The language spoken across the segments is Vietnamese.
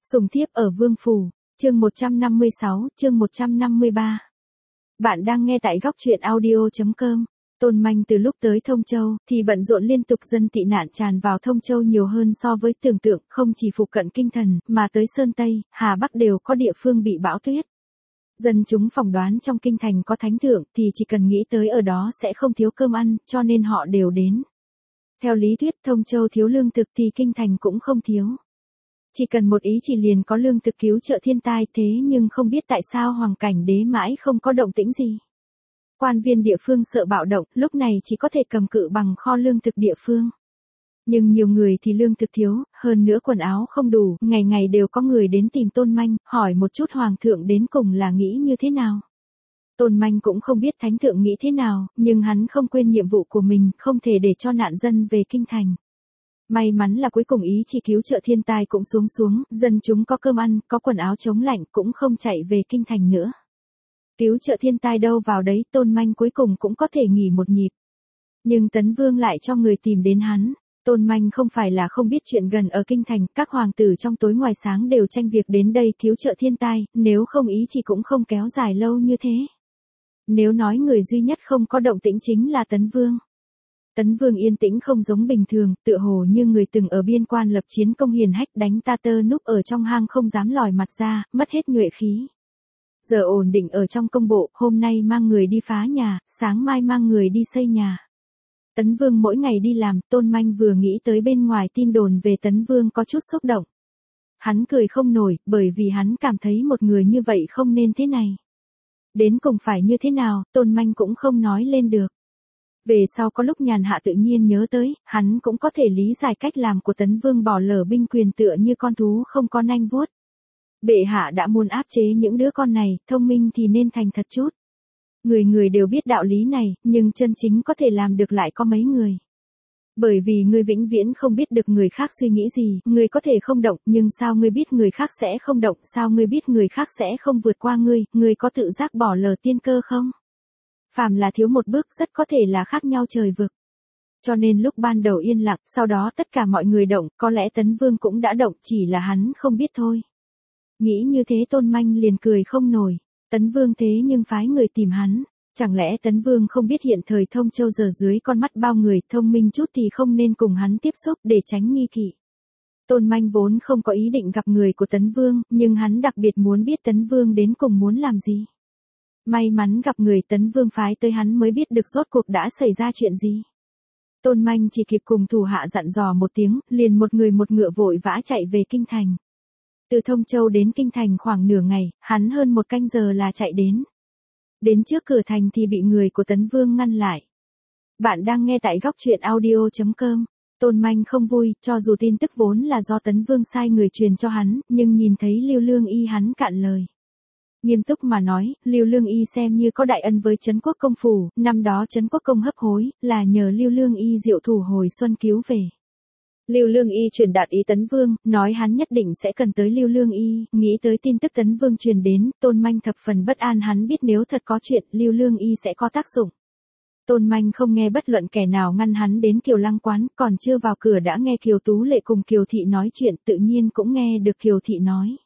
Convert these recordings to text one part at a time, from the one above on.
Sùng thiếp ở Vương Phủ, chương 156, chương 153. Bạn đang nghe tại góc truyện audio.com. Tôn Manh từ lúc tới Thông Châu, thì bận rộn liên tục, dân tị nạn tràn vào Thông Châu nhiều hơn so với tưởng tượng, không chỉ phụ cận Kinh Thần, mà tới Sơn Tây, Hà Bắc đều có địa phương bị bão tuyết. Dân chúng phỏng đoán trong Kinh Thành có thánh thượng, thì chỉ cần nghĩ tới ở đó sẽ không thiếu cơm ăn, cho nên họ đều đến. Theo lý thuyết Thông Châu thiếu lương thực thì Kinh Thành cũng không thiếu. Chỉ cần một ý chỉ liền có lương thực cứu trợ thiên tai, thế nhưng không biết tại sao Hoàng Cảnh Đế mãi không có động tĩnh gì. Quan viên địa phương sợ bạo động, lúc này chỉ có thể cầm cự bằng kho lương thực địa phương. Nhưng nhiều người thì lương thực thiếu, hơn nữa quần áo không đủ, ngày ngày đều có người đến tìm Tôn Manh, hỏi một chút Hoàng thượng đến cùng là nghĩ như thế nào. Tôn Manh cũng không biết thánh thượng nghĩ thế nào, nhưng hắn không quên nhiệm vụ của mình, không thể để cho nạn dân về Kinh Thành. May mắn là cuối cùng ý chỉ cứu trợ thiên tai cũng xuống, dân chúng có cơm ăn, có quần áo chống lạnh, cũng không chạy về Kinh Thành nữa. Cứu trợ thiên tai đâu vào đấy, Tôn Manh cuối cùng cũng có thể nghỉ một nhịp. Nhưng Tấn Vương lại cho người tìm đến hắn. Tôn Manh không phải là không biết chuyện gần ở Kinh Thành, các hoàng tử trong tối ngoài sáng đều tranh việc đến đây cứu trợ thiên tai, nếu không ý chỉ cũng không kéo dài lâu như thế. Nếu nói người duy nhất không có động tĩnh chính là Tấn Vương. Tấn Vương yên tĩnh không giống bình thường, tựa hồ như người từng ở biên quan lập chiến công hiển hách, đánh ta tơ núp ở trong hang không dám lòi mặt ra, mất hết nhuệ khí. Giờ ổn định ở trong công bộ, hôm nay mang người đi phá nhà, sáng mai mang người đi xây nhà. Tấn Vương mỗi ngày đi làm, Tôn Manh vừa nghĩ tới bên ngoài tin đồn về Tấn Vương có chút xúc động. Hắn cười không nổi, bởi vì hắn cảm thấy một người như vậy không nên thế này. Đến cùng phải như thế nào, Tôn Manh cũng không nói lên được. Về sau có lúc nhàn hạ tự nhiên nhớ tới, hắn cũng có thể lý giải cách làm của Tấn Vương bỏ lỡ binh quyền tựa như con thú không có nanh vuốt. Bệ hạ đã muốn áp chế những đứa con này, thông minh thì nên thành thật chút. Người người đều biết đạo lý này, nhưng chân chính có thể làm được lại có mấy người. Bởi vì ngươi vĩnh viễn không biết được người khác suy nghĩ gì, ngươi có thể không động, nhưng sao ngươi biết người khác sẽ không động, sao ngươi biết người khác sẽ không vượt qua ngươi có tự giác bỏ lỡ tiên cơ không? Phàm là thiếu một bước rất có thể là khác nhau trời vực. Cho nên lúc ban đầu yên lặng, sau đó tất cả mọi người động, có lẽ Tấn Vương cũng đã động, chỉ là hắn không biết thôi. Nghĩ như thế Tôn Manh liền cười không nổi. Tấn Vương thế nhưng phái người tìm hắn. Chẳng lẽ Tấn Vương không biết hiện thời Thông Châu giờ dưới con mắt bao người, thông minh chút thì không nên cùng hắn tiếp xúc để tránh nghi kỵ. Tôn Manh vốn không có ý định gặp người của Tấn Vương, nhưng hắn đặc biệt muốn biết Tấn Vương đến cùng muốn làm gì. May mắn gặp người, Tấn Vương phái tới hắn mới biết được rốt cuộc đã xảy ra chuyện gì. Tôn Manh chỉ kịp cùng thủ hạ dặn dò một tiếng, liền một người một ngựa vội vã chạy về Kinh Thành. Từ Thông Châu đến Kinh Thành khoảng nửa ngày, hắn hơn một canh giờ là chạy đến. Đến trước cửa thành thì bị người của Tấn Vương ngăn lại. Bạn đang nghe tại góc truyện audio.com. Tôn Manh không vui, cho dù tin tức vốn là do Tấn Vương sai người truyền cho hắn, nhưng nhìn thấy Lưu Lương Y hắn cạn lời. Nghiêm túc mà nói, Lưu Lương Y xem như có đại ân với Trấn Quốc công phủ, năm đó Trấn Quốc công hấp hối, là nhờ Lưu Lương Y diệu thủ hồi xuân cứu về. Lưu Lương Y truyền đạt ý Tấn Vương, nói hắn nhất định sẽ cần tới Lưu Lương Y, nghĩ tới tin tức Tấn Vương truyền đến, Tôn Manh thập phần bất an, hắn biết nếu thật có chuyện, Lưu Lương Y sẽ có tác dụng. Tôn Manh không nghe bất luận kẻ nào ngăn hắn đến Kiều Lăng quán, còn chưa vào cửa đã nghe Kiều Tú Lệ cùng Kiều Thị nói chuyện, tự nhiên cũng nghe được Kiều Thị nói.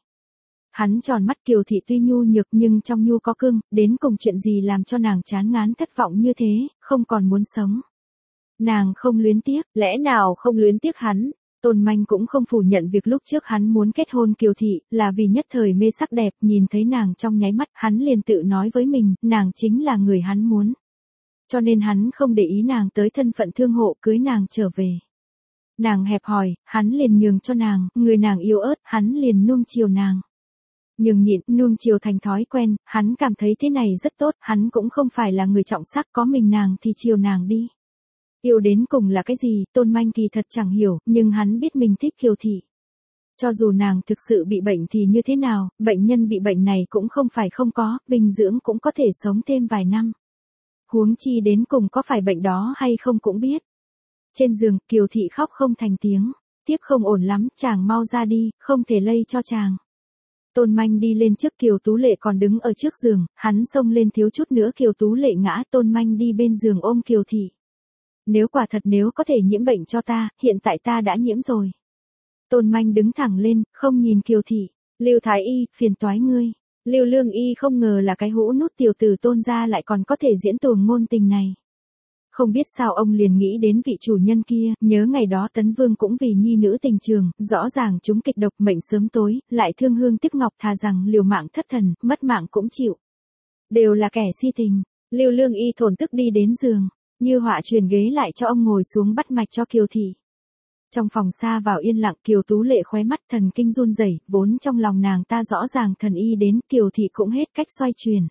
Hắn tròn mắt, Kiều Thị tuy nhu nhược nhưng trong nhu có cương, đến cùng chuyện gì làm cho nàng chán ngán thất vọng như thế, không còn muốn sống. Nàng không luyến tiếc, lẽ nào không luyến tiếc hắn? Tôn Manh cũng không phủ nhận việc lúc trước hắn muốn kết hôn Kiều Thị, là vì nhất thời mê sắc đẹp, nhìn thấy nàng trong nháy mắt, hắn liền tự nói với mình, nàng chính là người hắn muốn. Cho nên hắn không để ý nàng tới thân phận thương hộ, cưới nàng trở về. Nàng hẹp hòi, hắn liền nhường cho nàng, người nàng yêu ớt, hắn liền nuông chiều nàng. Nhường nhịn, nuông chiều thành thói quen, hắn cảm thấy thế này rất tốt, hắn cũng không phải là người trọng sắc, có mình nàng thì chiều nàng đi. Yêu đến cùng là cái gì, Tôn Manh kỳ thật chẳng hiểu, nhưng hắn biết mình thích Kiều Thị. Cho dù nàng thực sự bị bệnh thì như thế nào, bệnh nhân bị bệnh này cũng không phải không có, bình dưỡng cũng có thể sống thêm vài năm. Huống chi đến cùng có phải bệnh đó hay không cũng biết. Trên giường, Kiều Thị khóc không thành tiếng, tiếp không ổn lắm, chàng mau ra đi, không thể lây cho chàng. Tôn Manh đi lên trước, Kiều Tú Lệ còn đứng ở trước giường, hắn xông lên thiếu chút nữa Kiều Tú Lệ ngã, Tôn Manh đi bên giường ôm Kiều Thị. Nếu quả thật nếu có thể nhiễm bệnh cho ta, hiện tại ta đã nhiễm rồi. Tôn Manh đứng thẳng lên, không nhìn Kiều thị. Lưu Thái Y, phiền toái ngươi. Lưu Lương Y không ngờ là cái hũ nút tiểu tử Tôn gia lại còn có thể diễn tuồng ngôn tình này. Không biết sao ông liền nghĩ đến vị chủ nhân kia, nhớ ngày đó Tấn Vương cũng vì nhi nữ tình trường, rõ ràng chúng kịch độc mệnh sớm tối, lại thương hương tiếc ngọc, thà rằng liều mạng thất thần, mất mạng cũng chịu. Đều là kẻ si tình. Lưu Lương Y thổn thức đi đến giường, Như Họa truyền ghế lại cho ông ngồi xuống bắt mạch cho Kiều thị. Trong phòng xa vào yên lặng, Kiều Tú Lệ khóe mắt thần kinh run rẩy, vốn trong lòng nàng ta rõ ràng thần y đến, Kiều thị cũng hết cách xoay truyền.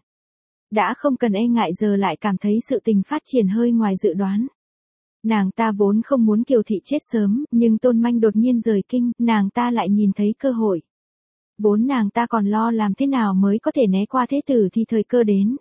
Đã không cần e ngại giờ lại cảm thấy sự tình phát triển hơi ngoài dự đoán. Nàng ta vốn không muốn Kiều thị chết sớm, nhưng Tôn Manh đột nhiên rời kinh, nàng ta lại nhìn thấy cơ hội. Vốn nàng ta còn lo làm thế nào mới có thể né qua thế tử thì thời cơ đến.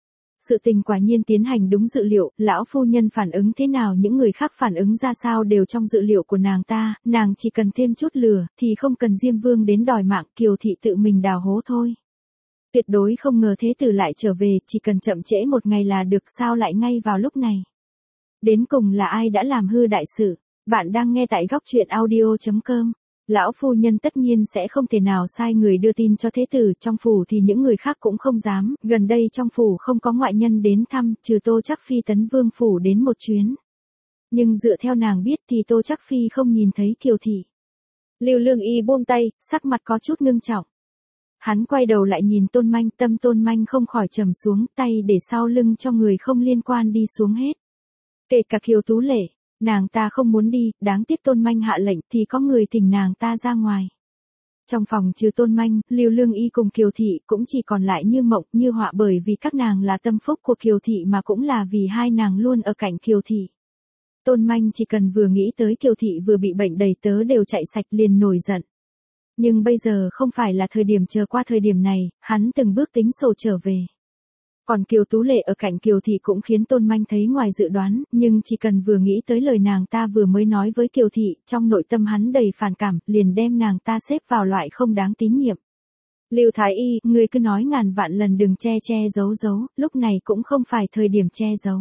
Sự tình quả nhiên tiến hành đúng dự liệu, lão phu nhân phản ứng thế nào, những người khác phản ứng ra sao đều trong dự liệu của nàng ta, nàng chỉ cần thêm chút lửa, thì không cần Diêm Vương đến đòi mạng, Kiều thị tự mình đào hố thôi. Tuyệt đối không ngờ thế tử lại trở về, chỉ cần chậm trễ một ngày là được, sao lại ngay vào lúc này. Đến cùng là ai đã làm hư đại sự? Bạn đang nghe tại góc truyện audio.com. Lão phu nhân tất nhiên sẽ không thể nào sai người đưa tin cho thế tử, trong phủ thì những người khác cũng không dám, gần đây trong phủ không có ngoại nhân đến thăm, trừ Tô Trác Phi Tấn Vương phủ đến một chuyến. Nhưng dựa theo nàng biết thì Tô Trác Phi không nhìn thấy Kiều thị. Lưu Lương Y buông tay, sắc mặt có chút ngưng trọng. Hắn quay đầu lại nhìn Tôn Manh, tâm Tôn Manh không khỏi trầm xuống, tay để sau lưng cho người không liên quan đi xuống hết. Kể cả Kiều Tú Lệ. Nàng ta không muốn đi, đáng tiếc Tôn Manh hạ lệnh thì có người thỉnh nàng ta ra ngoài. Trong phòng trừ Tôn Manh, Lưu Lương Y cùng Kiều thị cũng chỉ còn lại Như Mộng, Như Họa, bởi vì các nàng là tâm phúc của Kiều thị mà cũng là vì hai nàng luôn ở cạnh Kiều thị. Tôn Manh chỉ cần vừa nghĩ tới Kiều thị vừa bị bệnh đầy tớ đều chạy sạch liền nổi giận. Nhưng bây giờ không phải là thời điểm, chờ qua thời điểm này, hắn từng bước tính sổ trở về. Còn Kiều Tú Lệ ở cạnh Kiều thị cũng khiến Tôn Manh thấy ngoài dự đoán, nhưng chỉ cần vừa nghĩ tới lời nàng ta vừa mới nói với Kiều thị, trong nội tâm hắn đầy phản cảm, liền đem nàng ta xếp vào loại không đáng tín nhiệm. Lưu Thái Y, ngươi cứ nói ngàn vạn lần đừng che che giấu giấu, lúc này cũng không phải thời điểm che giấu.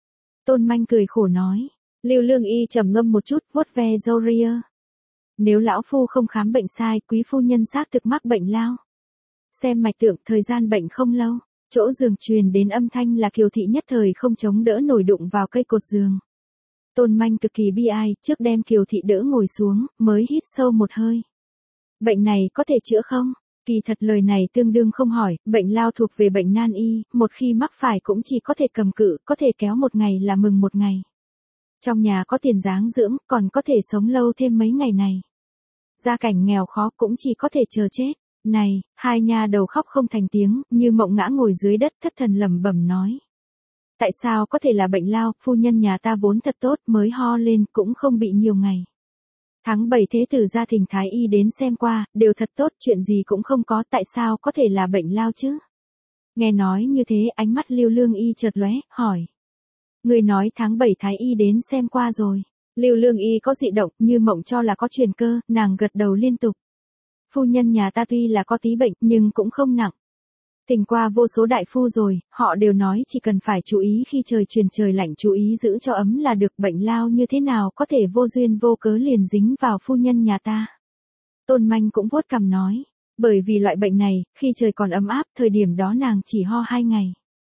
Tôn Manh cười khổ nói. Lưu Lương Y trầm ngâm một chút, vuốt ve râu ria. Nếu lão phu không khám bệnh sai, quý phu nhân xác thực mắc bệnh lao. Xem mạch tượng, thời gian bệnh không lâu. Chỗ giường truyền đến âm thanh là Kiều thị nhất thời không chống đỡ nổi, đụng vào cây cột giường. Tôn Manh cực kỳ bi ai, trước đem Kiều thị đỡ ngồi xuống, mới hít sâu một hơi. Bệnh này có thể chữa không? Kỳ thật lời này tương đương không hỏi, bệnh lao thuộc về bệnh nan y, một khi mắc phải cũng chỉ có thể cầm cự, có thể kéo một ngày là mừng một ngày. Trong nhà có tiền giáng dưỡng, còn có thể sống lâu thêm mấy ngày này. Gia cảnh nghèo khó cũng chỉ có thể chờ chết. Này, hai nha đầu khóc không thành tiếng, Như Mộng ngã ngồi dưới đất thất thần lẩm bẩm nói. Tại sao có thể là bệnh lao, phu nhân nhà ta vốn thật tốt, mới ho lên cũng không bị nhiều ngày. Tháng 7 thế tử gia thỉnh thái y đến xem qua, đều thật tốt, chuyện gì cũng không có, tại sao có thể là bệnh lao chứ? Nghe nói như thế, ánh mắt Lưu Lương Y chợt lóe, hỏi. Người nói tháng 7 thái y đến xem qua rồi. Lưu Lương Y có dị động, Như Mộng cho là có truyền cơ, nàng gật đầu liên tục. Phu nhân nhà ta tuy là có tí bệnh, nhưng cũng không nặng. Thỉnh qua vô số đại phu rồi, họ đều nói chỉ cần phải chú ý khi trời truyền trời lạnh, chú ý giữ cho ấm là được, bệnh lao như thế nào có thể vô duyên vô cớ liền dính vào phu nhân nhà ta. Tôn Manh cũng vuốt cằm nói, bởi vì loại bệnh này, khi trời còn ấm áp, thời điểm đó nàng chỉ ho 2 ngày.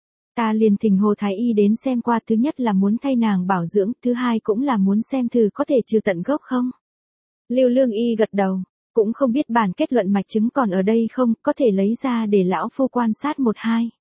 Ta liền thỉnh Hồ Thái Y đến xem qua, thứ nhất là muốn thay nàng bảo dưỡng, thứ hai cũng là muốn xem thử có thể trừ tận gốc không. Lưu Lương Y gật đầu. Cũng không biết bản kết luận mạch chứng còn ở đây không, có thể lấy ra để lão phu quan sát 1-2.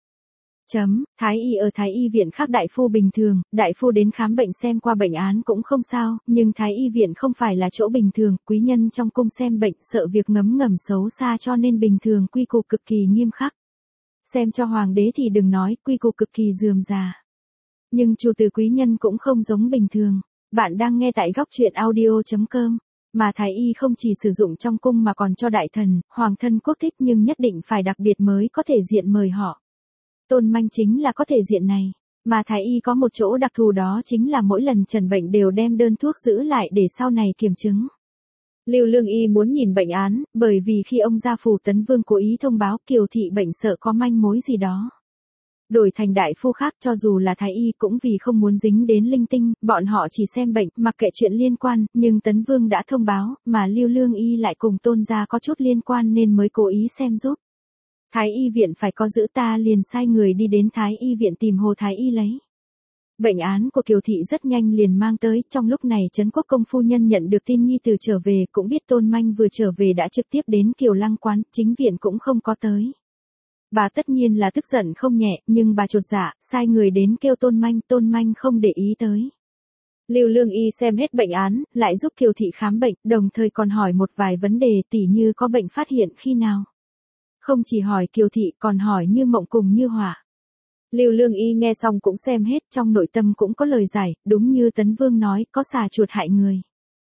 Thái y ở thái y viện khác đại phu bình thường, đại phu đến khám bệnh xem qua bệnh án cũng không sao, nhưng thái y viện không phải là chỗ bình thường, quý nhân trong cung xem bệnh sợ việc ngấm ngầm xấu xa cho nên bình thường quy củ cực kỳ nghiêm khắc. Xem cho hoàng đế thì đừng nói, quy củ cực kỳ rườm rà. Nhưng chủ tử quý nhân cũng không giống bình thường. Bạn đang nghe tại góc truyện audio.com. Mà thái y không chỉ sử dụng trong cung mà còn cho đại thần, hoàng thân quốc thích, nhưng nhất định phải đặc biệt mới có thể diện mời họ. Tôn Manh chính là có thể diện này. Mà thái y có một chỗ đặc thù, đó chính là mỗi lần trần bệnh đều đem đơn thuốc giữ lại để sau này kiểm chứng. Lưu Lương Y muốn nhìn bệnh án, bởi vì khi ông gia phủ Tấn Vương cố ý thông báo Kiều thị bệnh sợ có manh mối gì đó. Đổi thành đại phu khác cho dù là thái y cũng vì không muốn dính đến linh tinh, bọn họ chỉ xem bệnh, mặc kệ chuyện liên quan, nhưng Tấn Vương đã thông báo, mà Lưu Lương Y lại cùng Tôn gia có chút liên quan nên mới cố ý xem giúp. Thái y viện phải có giữ, ta liền sai người đi đến Thái y viện tìm Hồ Thái y lấy. Bệnh án của Kiều Thị rất nhanh liền mang tới, trong lúc này Trấn Quốc Công phu nhân nhận được tin nhi tử trở về, cũng biết Tôn Manh vừa trở về đã trực tiếp đến Kiều Lăng quán, chính viện cũng không có tới. Bà tất nhiên là tức giận không nhẹ, nhưng bà chột dạ, sai người đến kêu Tôn Manh không để ý tới. Lưu Lương Y xem hết bệnh án, lại giúp Kiều Thị khám bệnh, đồng thời còn hỏi một vài vấn đề tỉ như có bệnh phát hiện khi nào. Không chỉ hỏi Kiều Thị còn hỏi Như Mộng cùng Như Hỏa. Lưu Lương Y nghe xong cũng xem hết, trong nội tâm cũng có lời giải, đúng như Tấn Vương nói, có xà chuột hại người.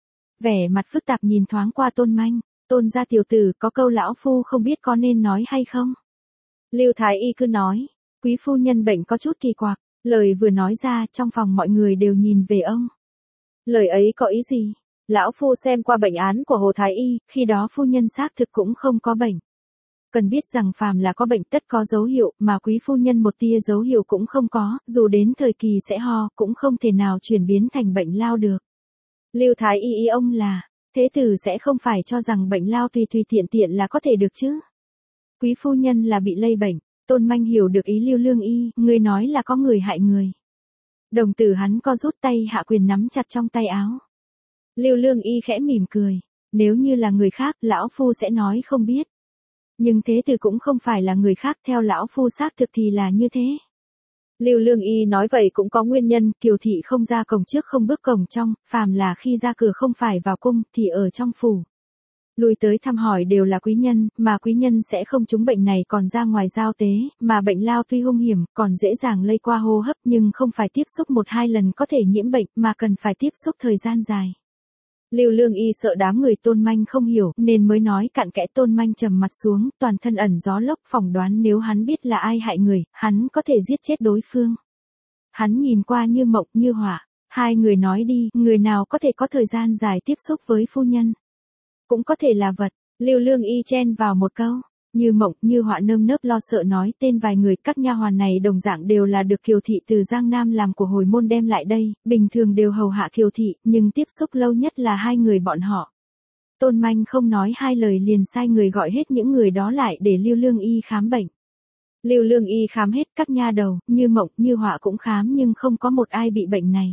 Vẻ mặt phức tạp nhìn thoáng qua Tôn Manh, Tôn gia tiểu tử, có câu lão phu không biết có nên nói hay không. Lưu Thái Y cứ nói, quý phu nhân bệnh có chút kỳ quặc, lời vừa nói ra trong phòng mọi người đều nhìn về ông. Lời ấy có ý gì? Lão phu xem qua bệnh án của Hồ Thái Y, khi đó phu nhân xác thực cũng không có bệnh. Cần biết rằng phàm là có bệnh tất có dấu hiệu, mà quý phu nhân một tia dấu hiệu cũng không có, dù đến thời kỳ sẽ ho, cũng không thể nào chuyển biến thành bệnh lao được. Lưu Thái Y ý ông là, thế tử sẽ không phải cho rằng bệnh lao tùy tiện tiện là có thể được chứ. Quý phu nhân là bị lây bệnh, Tôn Manh hiểu được ý Lưu Lương Y, người nói là có người hại người. Đồng tử hắn co rút tay hạ quyền nắm chặt trong tay áo. Lưu Lương Y khẽ mỉm cười, nếu như là người khác, lão phu sẽ nói không biết. Nhưng thế tử cũng không phải là người khác, theo lão phu xác thực thì là như thế. Lưu Lương Y nói vậy cũng có nguyên nhân, Kiều Thị không ra cổng trước không bước cổng trong, phàm là khi ra cửa không phải vào cung, thì ở trong phủ. Lui tới thăm hỏi đều là quý nhân, mà quý nhân sẽ không trúng bệnh này còn ra ngoài giao tế, mà bệnh lao tuy hung hiểm, còn dễ dàng lây qua hô hấp nhưng không phải tiếp xúc 1-2 lần có thể nhiễm bệnh, mà cần phải tiếp xúc thời gian dài. Lưu Lương Y sợ đám người Tôn Manh không hiểu, nên mới nói cặn kẽ. Tôn Manh trầm mặt xuống, toàn thân ẩn gió lốc, phỏng đoán nếu hắn biết là ai hại người, hắn có thể giết chết đối phương. Hắn nhìn qua Như Mộng, Như Hỏa, hai người nói đi, người nào có thể có thời gian dài tiếp xúc với phu nhân. Cũng có thể là vật, Lưu Lương Y chen vào một câu. Như Mộng, Như Họa nơm nớp lo sợ nói tên vài người, các nha hoàn này đồng dạng đều là được Kiều Thị từ Giang Nam làm của hồi môn đem lại đây, bình thường đều hầu hạ Kiều Thị, nhưng tiếp xúc lâu nhất là hai người bọn họ. Tôn Manh không nói hai lời liền sai người gọi hết những người đó lại để Lưu Lương Y khám bệnh. Lưu Lương Y khám hết các nha đầu, Như Mộng, Như Họa cũng khám nhưng không có một ai bị bệnh này.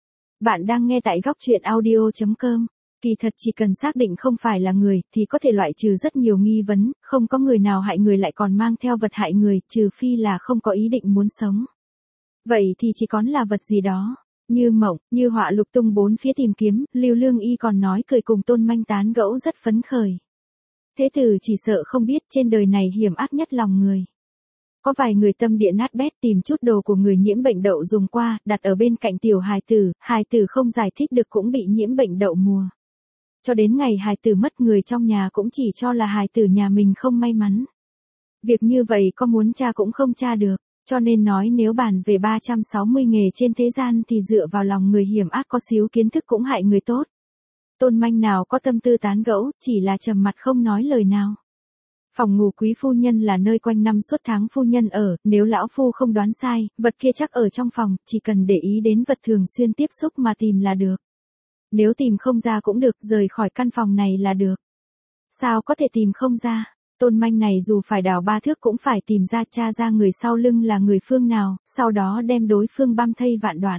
Bạn đang nghe tại góc truyện audio.com. Kỳ thật chỉ cần xác định không phải là người, thì có thể loại trừ rất nhiều nghi vấn, không có người nào hại người lại còn mang theo vật hại người, trừ phi là không có ý định muốn sống. Vậy thì chỉ còn là vật gì đó. Như Mộng, Như Họa lục tung bốn phía tìm kiếm, Lưu Lương Y còn nói cười cùng Tôn Manh tán gẫu rất phấn khởi. Thế tử chỉ sợ không biết trên đời này hiểm ác nhất lòng người. Có vài người tâm địa nát bét tìm chút đồ của người nhiễm bệnh đậu dùng qua, đặt ở bên cạnh tiểu hài tử không giải thích được cũng bị nhiễm bệnh đậu mùa. Cho đến ngày hài tử mất, người trong nhà cũng chỉ cho là hài tử nhà mình không may mắn. Việc như vậy có muốn tra cũng không tra được, cho nên nói nếu bàn về 360 nghề trên thế gian thì dựa vào lòng người hiểm ác có xíu kiến thức cũng hại người tốt. Tôn Manh nào có tâm tư tán gẫu, chỉ là trầm mặt không nói lời nào. Phòng ngủ quý phu nhân là nơi quanh năm suốt tháng phu nhân ở, nếu lão phu không đoán sai, vật kia chắc ở trong phòng, chỉ cần để ý đến vật thường xuyên tiếp xúc mà tìm là được. Nếu tìm không ra cũng được, rời khỏi căn phòng này là được. Sao có thể tìm không ra? Tôn Manh này dù phải đào 3 thước cũng phải tìm ra, tra ra người sau lưng là người phương nào, sau đó đem đối phương băm thây vạn đoạn.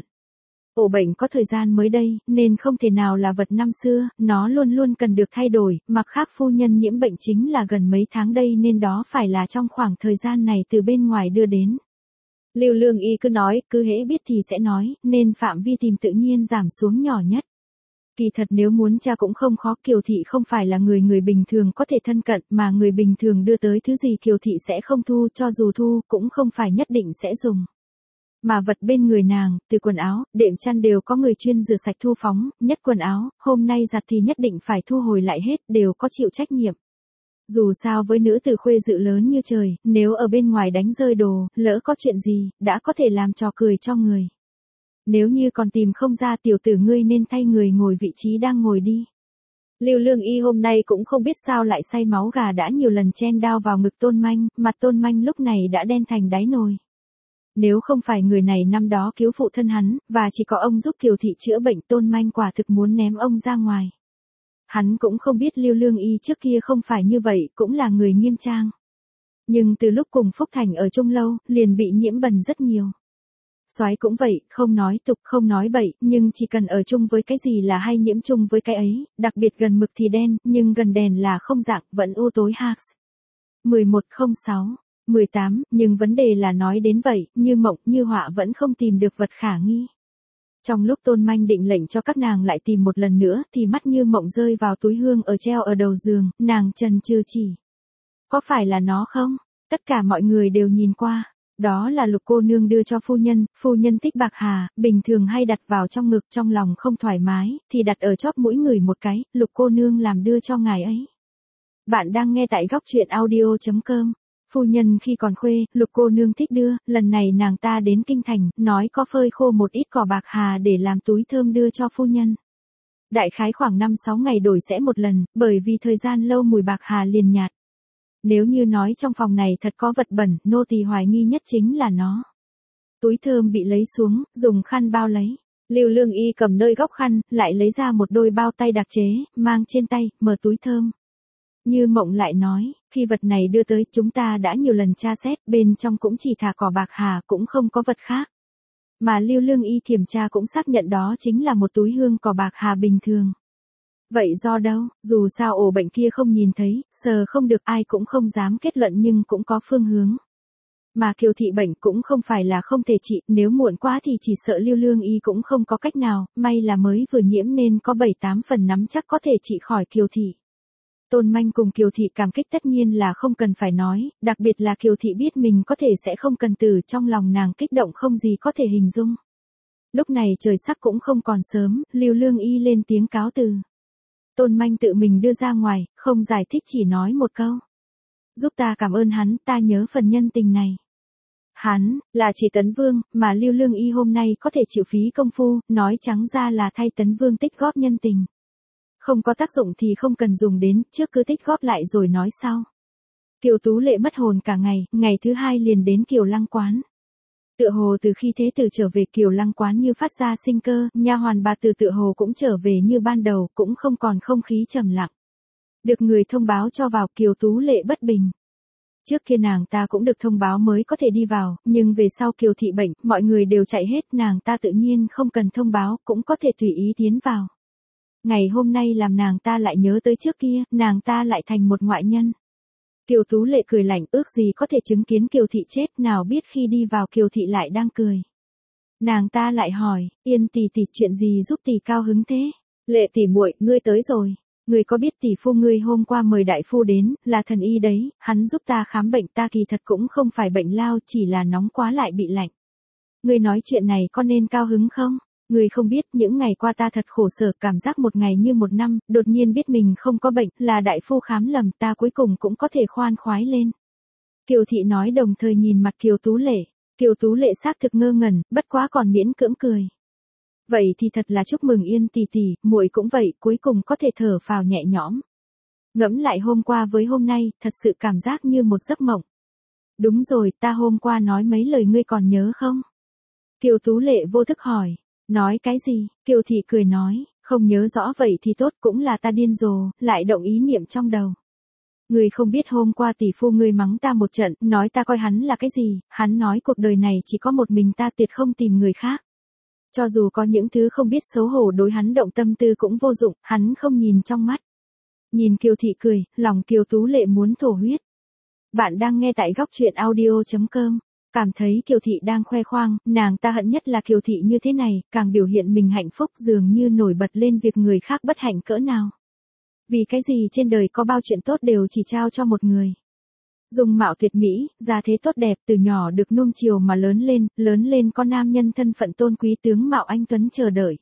Ổ bệnh có thời gian mới đây, nên không thể nào là vật năm xưa, nó luôn luôn cần được thay đổi, mặt khác phu nhân nhiễm bệnh chính là gần mấy tháng đây nên đó phải là trong khoảng thời gian này từ bên ngoài đưa đến. Lưu Lương Y cứ nói, cứ hễ biết thì sẽ nói, nên phạm vi tìm tự nhiên giảm xuống nhỏ nhất. Kỳ thật nếu muốn tra cũng không khó, Kiều Thị không phải là người bình thường có thể thân cận, mà người bình thường đưa tới thứ gì Kiều Thị sẽ không thu, cho dù thu, cũng không phải nhất định sẽ dùng. Mà vật bên người nàng, từ quần áo, đệm chăn đều có người chuyên rửa sạch thu phóng, nhất quần áo, hôm nay giặt thì nhất định phải thu hồi lại hết, đều có chịu trách nhiệm. Dù sao với nữ tử khuê dự lớn như trời, nếu ở bên ngoài đánh rơi đồ, lỡ có chuyện gì, đã có thể làm trò cười cho người. Nếu như còn tìm không ra, tiểu tử ngươi nên thay người ngồi vị trí đang ngồi đi. Lưu Lương Y hôm nay cũng không biết sao lại say máu gà đã nhiều lần chen đao vào ngực Tôn Manh, mặt Tôn Manh lúc này đã đen thành đáy nồi. Nếu không phải người này năm đó cứu phụ thân hắn, và chỉ có ông giúp Kiều Thị chữa bệnh, Tôn Manh quả thực muốn ném ông ra ngoài. Hắn cũng không biết Lưu Lương Y trước kia không phải như vậy, cũng là người nghiêm trang. Nhưng từ lúc cùng Phúc Thành ở chung lâu, liền bị nhiễm bẩn rất nhiều. Soái cũng vậy, không nói tục không nói bậy, nhưng chỉ cần ở chung với cái gì là hay nhiễm chung với cái ấy, đặc biệt gần mực thì đen, nhưng gần đèn là không dạng, vẫn u tối haks. 1106, 18, nhưng vấn đề là nói đến vậy, Như Mộng, Như Họa vẫn không tìm được vật khả nghi. Trong lúc Tôn Manh định lệnh cho các nàng lại tìm một lần nữa, thì mắt Như Mộng rơi vào túi hương ở treo ở đầu giường, nàng chần chừ chỉ. Có phải là nó không? Tất cả mọi người đều nhìn qua. Đó là Lục cô nương đưa cho phu nhân thích bạc hà, bình thường hay đặt vào trong ngực, trong lòng không thoải mái, thì đặt ở chóp mũi người một cái, Lục cô nương làm đưa cho ngài ấy. Bạn đang nghe tại góc truyện audio.com. Phu nhân khi còn khuê, Lục cô nương thích đưa, lần này nàng ta đến kinh thành, nói có phơi khô một ít cỏ bạc hà để làm túi thơm đưa cho phu nhân. Đại khái khoảng 5-6 ngày đổi sẽ một lần, bởi vì thời gian lâu mùi bạc hà liền nhạt. Nếu như nói trong phòng này thật có vật bẩn, nô tỳ hoài nghi nhất chính là nó. Túi thơm bị lấy xuống, dùng khăn bao lấy. Lưu Lương Y cầm nơi góc khăn, lại lấy ra một đôi bao tay đặc chế, mang trên tay, mở túi thơm. Như Mộng lại nói, khi vật này đưa tới, chúng ta đã nhiều lần tra xét, bên trong cũng chỉ thả cỏ bạc hà, cũng không có vật khác. Mà Lưu Lương Y kiểm tra cũng xác nhận đó chính là một túi hương cỏ bạc hà bình thường. Vậy do đâu, dù sao ổ bệnh kia không nhìn thấy, sờ không được, ai cũng không dám kết luận, nhưng cũng có phương hướng. Mà Kiều Thị bệnh cũng không phải là không thể trị, nếu muộn quá thì chỉ sợ Lưu Lương Y cũng không có cách nào, may là mới vừa nhiễm nên có 7-8 phần nắm chắc có thể trị khỏi Kiều Thị. Tôn Manh cùng Kiều Thị cảm kích tất nhiên là không cần phải nói, đặc biệt là Kiều Thị biết mình có thể sẽ không cần từ, trong lòng nàng kích động không gì có thể hình dung. Lúc này trời sắc cũng không còn sớm, Lưu Lương Y lên tiếng cáo từ. Tôn Manh tự mình đưa ra ngoài, không giải thích, chỉ nói một câu. Giúp ta cảm ơn hắn, ta nhớ phần nhân tình này. Hắn, là chỉ Tấn Vương, mà Lưu Lương Y hôm nay có thể chịu phí công phu, nói trắng ra là thay Tấn Vương tích góp nhân tình. Không có tác dụng thì không cần dùng đến, trước cứ tích góp lại rồi nói sau. Kiều Tú Lệ mất hồn cả ngày, ngày thứ hai liền đến Kiều Lăng quán. Tựa hồ từ khi thế tử trở về, Kiều Lăng quán như phát ra sinh cơ, nha hoàn bà Từ tựa hồ cũng trở về như ban đầu, cũng không còn không khí trầm lặng. Được người thông báo cho vào, Kiều Tú Lệ bất bình. Trước kia nàng ta cũng được thông báo mới có thể đi vào, nhưng về sau Kiều Thị bệnh, mọi người đều chạy hết, nàng ta tự nhiên không cần thông báo, cũng có thể tùy ý tiến vào. Ngày hôm nay làm nàng ta lại nhớ tới trước kia, nàng ta lại thành một ngoại nhân. Kiều Tú Lệ cười lạnh, ước gì có thể chứng kiến Kiều Thị chết, nào biết khi đi vào Kiều Thị lại đang cười. Nàng ta lại hỏi, Yên tỷ tỷ, chuyện gì giúp tỷ cao hứng thế? Lệ tỷ muội, ngươi tới rồi. Ngươi có biết tỷ phu ngươi hôm qua mời đại phu đến, là thần y đấy, hắn giúp ta khám bệnh, ta kỳ thật cũng không phải bệnh lao, chỉ là nóng quá lại bị lạnh. Ngươi nói chuyện này có nên cao hứng không? Ngươi không biết, những ngày qua ta thật khổ sở, cảm giác một ngày như một năm, đột nhiên biết mình không có bệnh, là đại phu khám lầm, ta cuối cùng cũng có thể khoan khoái lên. Kiều Thị nói, đồng thời nhìn mặt Kiều Tú Lệ. Kiều Tú Lệ xác thực ngơ ngẩn, bất quá còn miễn cưỡng cười. Vậy thì thật là chúc mừng Yên tỷ tỷ, muội cũng vậy, cuối cùng có thể thở phào nhẹ nhõm. Ngẫm lại hôm qua với hôm nay, thật sự cảm giác như một giấc mộng. Đúng rồi, ta hôm qua nói mấy lời ngươi còn nhớ không? Kiều Tú Lệ vô thức hỏi. Nói cái gì? Kiều Thị cười nói, không nhớ rõ, vậy thì tốt, cũng là ta điên rồ, lại động ý niệm trong đầu. Ngươi không biết hôm qua tỷ phu ngươi mắng ta một trận, nói ta coi hắn là cái gì, hắn nói cuộc đời này chỉ có một mình ta, tuyệt không tìm người khác. Cho dù có những thứ không biết xấu hổ đối hắn động tâm tư cũng vô dụng, hắn không nhìn trong mắt. Nhìn Kiều Thị cười, lòng Kiều Tú Lệ muốn thổ huyết. Bạn đang nghe tại góc truyện audio.com. Cảm thấy Kiều Thị đang khoe khoang, nàng ta hận nhất là Kiều Thị như thế này, càng biểu hiện mình hạnh phúc, dường như nổi bật lên việc người khác bất hạnh cỡ nào. Vì cái gì trên đời có bao chuyện tốt đều chỉ trao cho một người. Dung mạo tuyệt mỹ, gia thế tốt đẹp, từ nhỏ được nuông chiều mà lớn lên có nam nhân thân phận tôn quý, tướng mạo anh tuấn chờ đợi.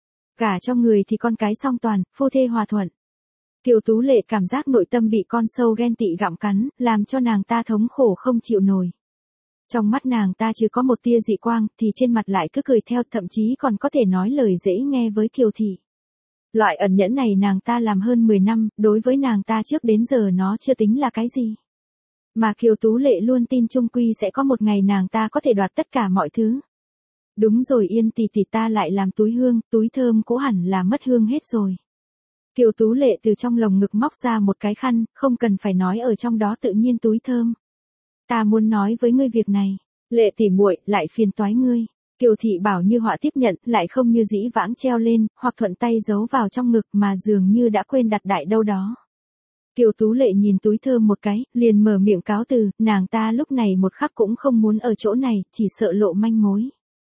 Cả cho người thì con cái song toàn, phu thê hòa thuận. Kiều Tú Lệ cảm giác nội tâm bị con sâu ghen tị gặm cắn, làm cho nàng ta thống khổ không chịu nổi. Trong mắt nàng ta chưa có một tia dị quang, thì trên mặt lại cứ cười theo, thậm chí còn có thể nói lời dễ nghe với Kiều Thị. Loại ẩn nhẫn này nàng ta làm hơn 10 năm, đối với nàng ta trước đến giờ nó chưa tính là cái gì. Mà Kiều Tú Lệ luôn tin chung quy sẽ có một ngày nàng ta có thể đoạt tất cả mọi thứ. Đúng rồi Yên tỷ tỷ, ta lại làm túi hương, túi thơm cũng hẳn là mất hương hết rồi. Kiều Tú Lệ từ trong lồng ngực móc ra một cái khăn, không cần phải nói ở trong đó tự nhiên túi thơm. Ta muốn nói với ngươi việc này. Lệ tỷ muội, lại phiền toái ngươi. Kiều Thị Bảo như họa tiếp nhận, lại không như dĩ vãng treo lên, hoặc thuận tay giấu vào trong ngực mà dường như đã quên đặt đại đâu đó. Kiều Tú Lệ nhìn túi thơm một cái, liền mở miệng cáo từ, nàng ta lúc này một khắc cũng không muốn ở chỗ này, chỉ sợ lộ manh mối.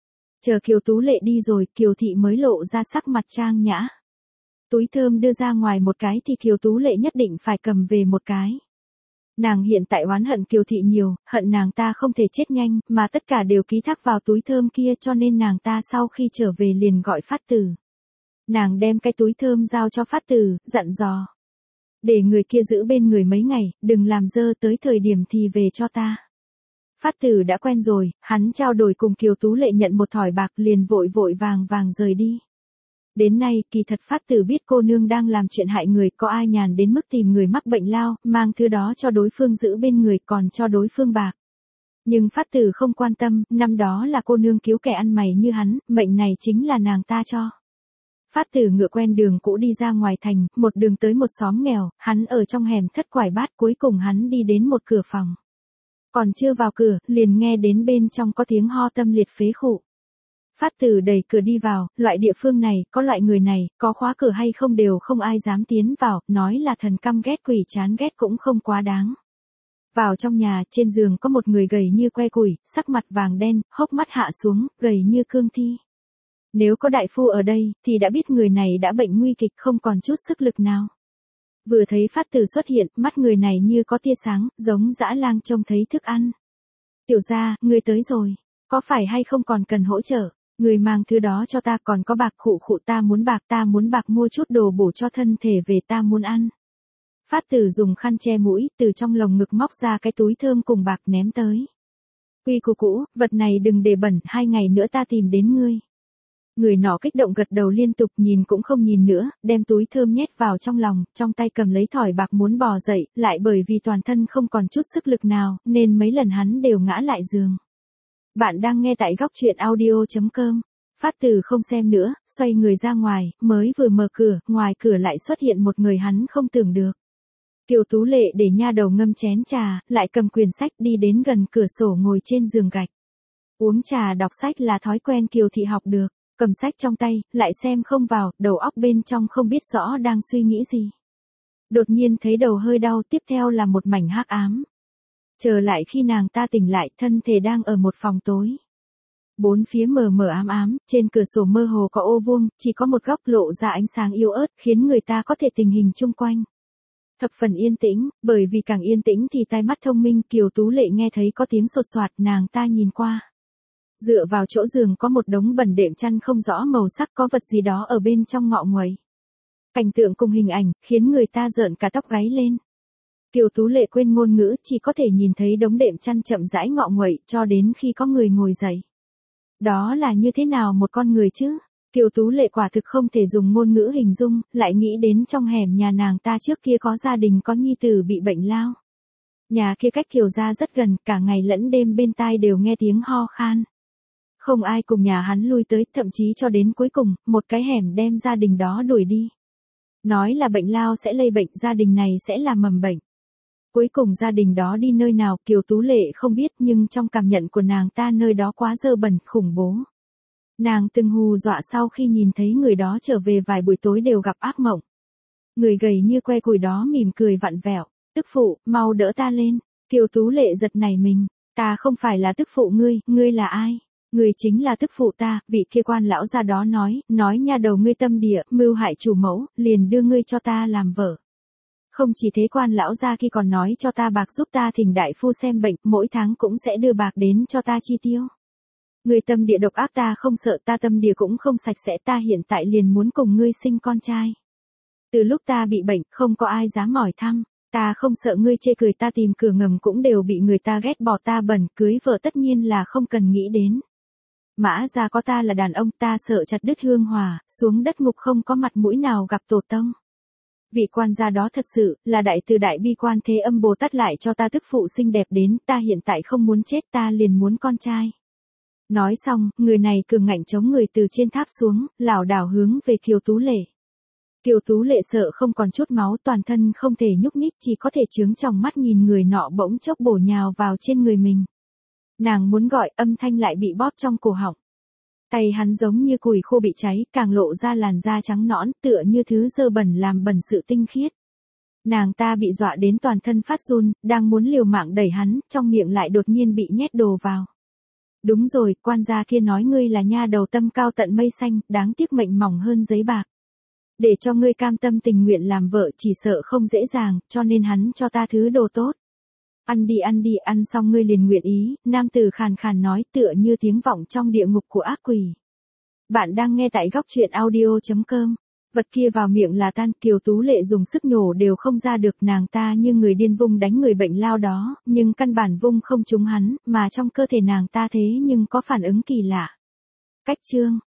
Chờ Kiều Tú Lệ đi rồi, Kiều Thị mới lộ ra sắc mặt trang nhã. Túi thơm đưa ra ngoài một cái thì Kiều Tú Lệ nhất định phải cầm về một cái. Nàng hiện tại oán hận Kiều Thị nhiều, hận nàng ta không thể chết nhanh, mà tất cả đều ký thác vào túi thơm kia, cho nên nàng ta sau khi trở về liền gọi Phát Tử. Nàng đem cái túi thơm giao cho Phát Tử, dặn dò. Để người kia giữ bên người mấy ngày, đừng làm dơ, tới thời điểm thì về cho ta. Phát Tử đã quen rồi, hắn trao đổi cùng Kiều Tú Lệ nhận một thỏi bạc liền vội vội vàng rời đi. Đến nay, kỳ thật Phát Tử biết cô nương đang làm chuyện hại người, có ai nhàn đến mức tìm người mắc bệnh lao, mang thứ đó cho đối phương giữ bên người, còn cho đối phương bạc. Nhưng Phát Tử không quan tâm, năm đó là cô nương cứu kẻ ăn mày như hắn, mệnh này chính là nàng ta cho. Phát Tử ngựa quen đường cũ đi ra ngoài thành, một đường tới một xóm nghèo, hắn ở trong hẻm thất quải bát, cuối cùng hắn đi đến một cửa phòng. Còn chưa vào cửa, liền nghe đến bên trong có tiếng ho tâm liệt phế khụ. Phát Tử đẩy cửa đi vào, loại địa phương này, có loại người này, có khóa cửa hay không đều không ai dám tiến vào, nói là thần căm ghét quỷ chán ghét cũng không quá đáng. Vào trong nhà, trên giường có một người gầy như que củi, sắc mặt vàng đen, hốc mắt hạ xuống, gầy như cương thi. Nếu có đại phu ở đây, thì đã biết người này đã bệnh nguy kịch, không còn chút sức lực nào. Vừa thấy Phát Tử xuất hiện, mắt người này như có tia sáng, giống dã lang trông thấy thức ăn. Tiểu gia, ngươi tới rồi, có phải hay không còn cần hỗ trợ? Người mang thứ đó cho ta, còn có bạc, khụ khụ, ta muốn bạc mua chút đồ bổ cho thân thể về, ta muốn ăn. Phát Tử dùng khăn che mũi, từ trong lồng ngực móc ra cái túi thơm cùng bạc ném tới. Quy củ cũ, vật này đừng để bẩn, 2 ngày nữa ta tìm đến ngươi. Người nọ kích động gật đầu liên tục, nhìn cũng không nhìn nữa, đem túi thơm nhét vào trong lòng, trong tay cầm lấy thỏi bạc muốn bò dậy, lại bởi vì toàn thân không còn chút sức lực nào, nên mấy lần hắn đều ngã lại giường. Bạn đang nghe tại góc truyện audio.com. Phát Tử không xem nữa, xoay người ra ngoài, mới vừa mở cửa, ngoài cửa lại xuất hiện một người hắn không tưởng được. Kiều Tú Lệ để nha đầu ngâm chén trà, lại cầm quyển sách đi đến gần cửa sổ ngồi trên giường gạch. Uống trà đọc sách là thói quen Kiều Thị học được, cầm sách trong tay, lại xem không vào, đầu óc bên trong không biết rõ đang suy nghĩ gì. Đột nhiên thấy đầu hơi đau, tiếp theo là một mảnh hắc ám. Chờ lại khi nàng ta tỉnh lại, thân thể đang ở một phòng tối. Bốn phía mờ mờ ám ám, trên cửa sổ mơ hồ có ô vuông, chỉ có một góc lộ ra ánh sáng yếu ớt, khiến người ta có thể tình hình chung quanh. Thập phần yên tĩnh, bởi vì càng yên tĩnh thì tai mắt thông minh, Kiều Tú Lệ nghe thấy có tiếng sột soạt, nàng ta nhìn qua. Dựa vào chỗ giường có một đống bẩn đệm chăn không rõ màu sắc, có vật gì đó ở bên trong ngọ nguậy. Cảnh tượng cùng hình ảnh, khiến người ta rợn cả tóc gáy lên. Kiều Tú Lệ quên ngôn ngữ, chỉ có thể nhìn thấy đống đệm chăn chậm rãi ngọ nguậy, cho đến khi có người ngồi dậy. Đó là như thế nào một con người chứ? Kiều Tú Lệ quả thực không thể dùng ngôn ngữ hình dung, lại nghĩ đến trong hẻm nhà nàng ta trước kia có gia đình có nhi tử bị bệnh lao. Nhà kia cách Kiều gia rất gần, cả ngày lẫn đêm bên tai đều nghe tiếng ho khan. Không ai cùng nhà hắn lui tới, thậm chí cho đến cuối cùng, một cái hẻm đem gia đình đó đuổi đi. Nói là bệnh lao sẽ lây bệnh, gia đình này sẽ là mầm bệnh. Cuối cùng gia đình đó đi nơi nào Kiều Tú Lệ không biết, nhưng trong cảm nhận của nàng ta nơi đó quá dơ bẩn, khủng bố. Nàng từng hù dọa sau khi nhìn thấy người đó trở về vài buổi tối đều gặp ác mộng. Người gầy như que củi đó mỉm cười vặn vẹo, tức phụ, mau đỡ ta lên. Kiều Tú Lệ giật nảy mình, ta không phải là tức phụ ngươi là ai? Ngươi chính là tức phụ ta, vị kia quan lão gia đó nói nha đầu ngươi tâm địa, mưu hại chủ mẫu, liền đưa ngươi cho ta làm vợ. Không chỉ thế, quan lão gia kia còn nói cho ta bạc giúp ta thỉnh đại phu xem bệnh, mỗi tháng cũng sẽ đưa bạc đến cho ta chi tiêu. Ngươi tâm địa độc ác, ta không sợ, ta tâm địa cũng không sạch sẽ, ta hiện tại liền muốn cùng ngươi sinh con trai. Từ lúc ta bị bệnh, không có ai dám hỏi thăm, ta không sợ ngươi chê cười, ta tìm cửa ngầm cũng đều bị người ta ghét bỏ, ta bẩn, cưới vợ tất nhiên là không cần nghĩ đến. Mã gia có ta là đàn ông, ta sợ chặt đứt hương hỏa, xuống đất ngục không có mặt mũi nào gặp tổ tông. Vị quan gia đó thật sự là đại từ đại bi quan Thế Âm Bồ Tát lại cho ta tức phụ xinh đẹp đến, ta hiện tại không muốn chết, ta liền muốn con trai. Nói xong, người này cường ngạnh chống người từ trên tháp xuống, lảo đảo hướng về Kiều Tú Lệ. Kiều Tú Lệ sợ không còn chút máu, toàn thân không thể nhúc nhích, chỉ có thể trướng tròng mắt nhìn người nọ bỗng chốc bổ nhào vào trên người mình. Nàng muốn gọi, âm thanh lại bị bóp trong cổ họng. Tay hắn giống như củi khô bị cháy, càng lộ ra làn da trắng nõn, tựa như thứ dơ bẩn làm bẩn sự tinh khiết. Nàng ta bị dọa đến toàn thân phát run, đang muốn liều mạng đẩy hắn, trong miệng lại đột nhiên bị nhét đồ vào. Đúng rồi, quan gia kia nói ngươi là nha đầu tâm cao tận mây xanh, đáng tiếc mệnh mỏng hơn giấy bạc. Để cho ngươi cam tâm tình nguyện làm vợ chỉ sợ không dễ dàng, cho nên hắn cho ta thứ đồ tốt. Ăn đi, ăn xong ngươi liền nguyện ý, nam tử khàn khàn nói tựa như tiếng vọng trong địa ngục của ác quỷ. Bạn đang nghe tại góc truyện audio.com. Vật kia vào miệng là tan, Kiều Tú Lệ dùng sức nhổ đều không ra được, nàng ta như người điên vung đánh người bệnh lao đó, nhưng căn bản vung không trúng hắn, mà trong cơ thể nàng ta thế nhưng có phản ứng kỳ lạ. Cách chương